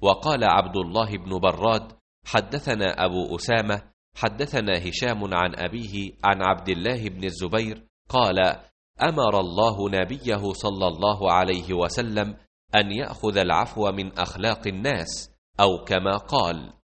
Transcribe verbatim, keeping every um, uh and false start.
وقال عبد الله بن براد حدثنا أبو أسامة حدثنا هشام عن أبيه عن عبد الله بن الزبير قال أمر الله نبيه صلى الله عليه وسلم أن يأخذ العفو من أخلاق الناس، أو كما قال